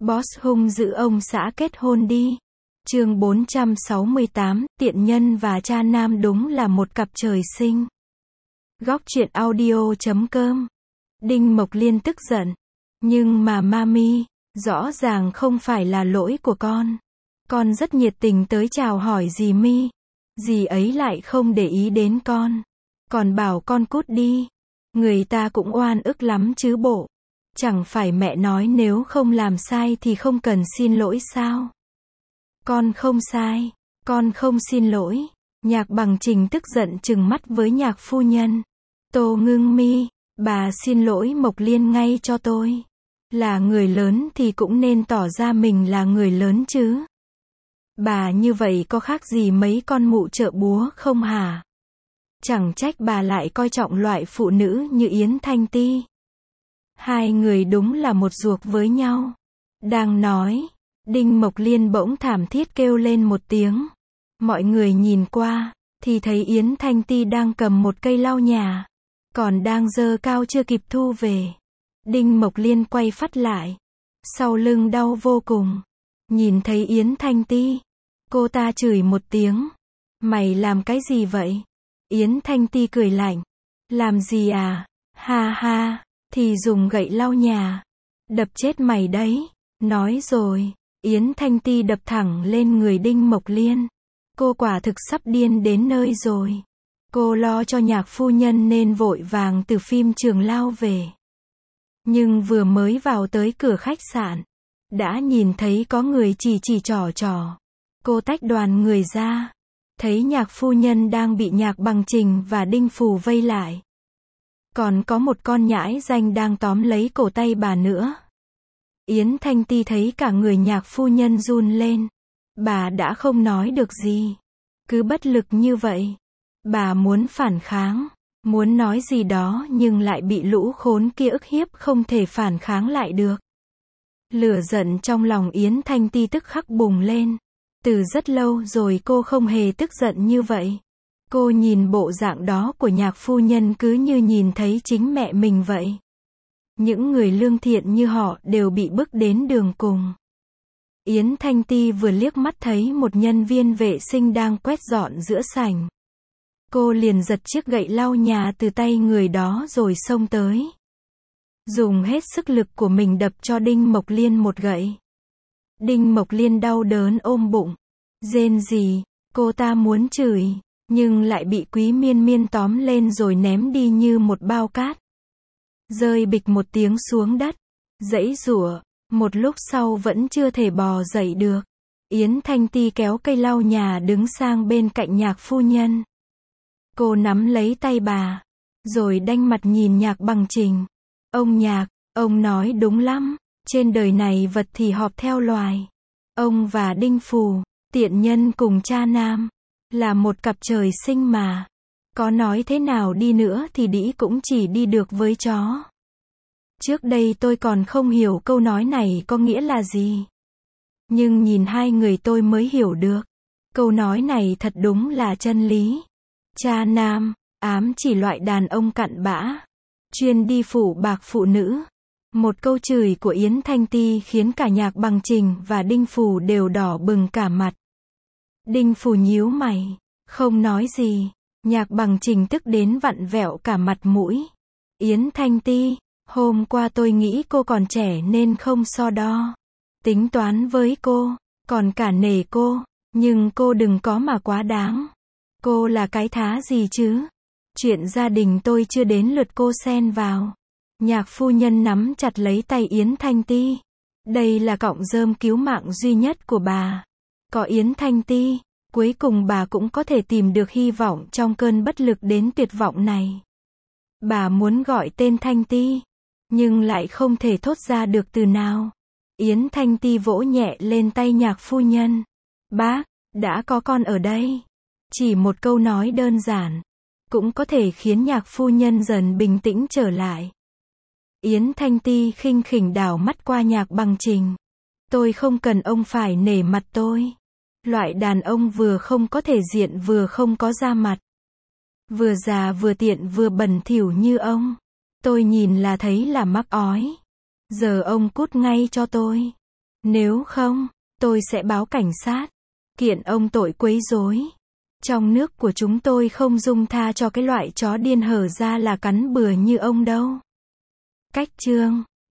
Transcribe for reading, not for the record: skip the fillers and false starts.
Boss hung dữ ông xã kết hôn đi. Chương 468, tiện nhân và cha nam đúng là một cặp trời sinh. Góc truyện audio.com. Đinh Mộc Liên tức giận. Nhưng mà mami, rõ ràng không phải là lỗi của con. Con rất nhiệt tình tới chào hỏi dì Mi. Dì ấy lại không để ý đến con. Còn bảo con cút đi. Người ta cũng oan ức lắm chứ bộ. Chẳng phải mẹ nói nếu không làm sai thì không cần xin lỗi sao? Con không sai, con không xin lỗi. Nhạc Bằng Trình tức giận trừng mắt với nhạc phu nhân. Tô Ngưng Mi, bà xin lỗi Mộc Liên ngay cho tôi. Là người lớn thì cũng nên tỏ ra mình là người lớn chứ. Bà như vậy có khác gì mấy con mụ chợ búa không hả? Chẳng trách bà lại coi trọng loại phụ nữ như Yến Thanh Ti. Hai người đúng là một ruột với nhau. Đang nói, Đinh Mộc Liên bỗng thảm thiết kêu lên một tiếng. Mọi người nhìn qua, thì thấy Yến Thanh Ti đang cầm một cây lau nhà. Còn đang giơ cao chưa kịp thu về. Đinh Mộc Liên quay phắt lại. Sau lưng đau vô cùng. Nhìn thấy Yến Thanh Ti. Cô ta chửi một tiếng. Mày làm cái gì vậy? Yến Thanh Ti cười lạnh. Làm gì à? Ha ha, thì dùng gậy lau nhà. Đập chết mày đấy. Nói rồi, Yến Thanh Ti đập thẳng lên người Đinh Mộc Liên. Cô quả thực sắp điên đến nơi rồi. Cô lo cho nhạc phu nhân nên vội vàng từ phim trường lao về. Nhưng vừa mới vào tới cửa khách sạn, đã nhìn thấy có người chỉ trỏ trỏ. Cô tách đoàn người ra, thấy nhạc phu nhân đang bị Nhạc Bằng Trình và Đinh Phù vây lại. Còn có một con nhãi danh đang tóm lấy cổ tay bà nữa. Yến Thanh Ti thấy cả người nhạc phu nhân run lên. Bà đã không nói được gì. Cứ bất lực như vậy. Bà muốn phản kháng, muốn nói gì đó nhưng lại bị lũ khốn kia ức hiếp không thể phản kháng lại được. Lửa giận trong lòng Yến Thanh Ti tức khắc bùng lên. Từ rất lâu rồi cô không hề tức giận như vậy. Cô nhìn bộ dạng đó của nhạc phu nhân cứ như nhìn thấy chính mẹ mình vậy. Những người lương thiện như họ đều bị bức đến đường cùng. Yến Thanh Ti vừa liếc mắt thấy một nhân viên vệ sinh đang quét dọn giữa sảnh. Cô liền giật chiếc gậy lau nhà từ tay người đó rồi xông tới. Dùng hết sức lực của mình đập cho Đinh Mộc Liên một gậy. Đinh Mộc Liên đau đớn ôm bụng. Rên rỉ, cô ta muốn chửi, nhưng lại bị Quý Miên Miên tóm lên rồi ném đi như một bao cát. Rơi bịch một tiếng xuống đất. Giãy giụa, một lúc sau vẫn chưa thể bò dậy được. Yến Thanh Ti kéo cây lau nhà đứng sang bên cạnh nhạc phu nhân. Cô nắm lấy tay bà, rồi đanh mặt nhìn Nhạc Bằng Trình. Ông Nhạc, ông nói đúng lắm, trên đời này vật thì họp theo loài. Ông và Đinh Phù, tiện nhân cùng cha nam, là một cặp trời sinh mà. Có nói thế nào đi nữa thì đĩ cũng chỉ đi được với chó. Trước đây tôi còn không hiểu câu nói này có nghĩa là gì. Nhưng nhìn hai người tôi mới hiểu được. Câu nói này thật đúng là chân lý. Cha nam, ám chỉ loại đàn ông cặn bã, chuyên đi phủ bạc phụ nữ. Một câu chửi của Yến Thanh Ti khiến cả Nhạc Bằng Trình và Đinh Phù đều đỏ bừng cả mặt. Đinh Phù nhíu mày, không nói gì. Nhạc Bằng Trình tức đến vặn vẹo cả mặt mũi. Yến Thanh Ti, hôm qua tôi nghĩ cô còn trẻ nên không so đo. Tính toán với cô, còn cả nể cô, nhưng cô đừng có mà quá đáng. Cô là cái thá gì chứ? Chuyện gia đình tôi chưa đến lượt cô xen vào. Nhạc phu nhân nắm chặt lấy tay Yến Thanh Ti. Đây là cọng rơm cứu mạng duy nhất của bà. Có Yến Thanh Ti, cuối cùng bà cũng có thể tìm được hy vọng trong cơn bất lực đến tuyệt vọng này. Bà muốn gọi tên Thanh Ti, nhưng lại không thể thốt ra được từ nào. Yến Thanh Ti vỗ nhẹ lên tay nhạc phu nhân. Bác, đã có con ở đây. Chỉ một câu nói đơn giản, cũng có thể khiến nhạc phu nhân dần bình tĩnh trở lại. Yến Thanh Ti khinh khỉnh đảo mắt qua Nhạc Bằng Trình. Tôi không cần ông phải nể mặt tôi. Loại đàn ông vừa không có thể diện vừa không có da mặt. Vừa già vừa tiện vừa bẩn thỉu như ông. Tôi nhìn là thấy là mắc ói. Giờ ông cút ngay cho tôi. Nếu không, tôi sẽ báo cảnh sát. Kiện ông tội quấy rối. Trong nước của chúng tôi không dung tha cho cái loại chó điên hở ra là cắn bừa như ông đâu. Cách chương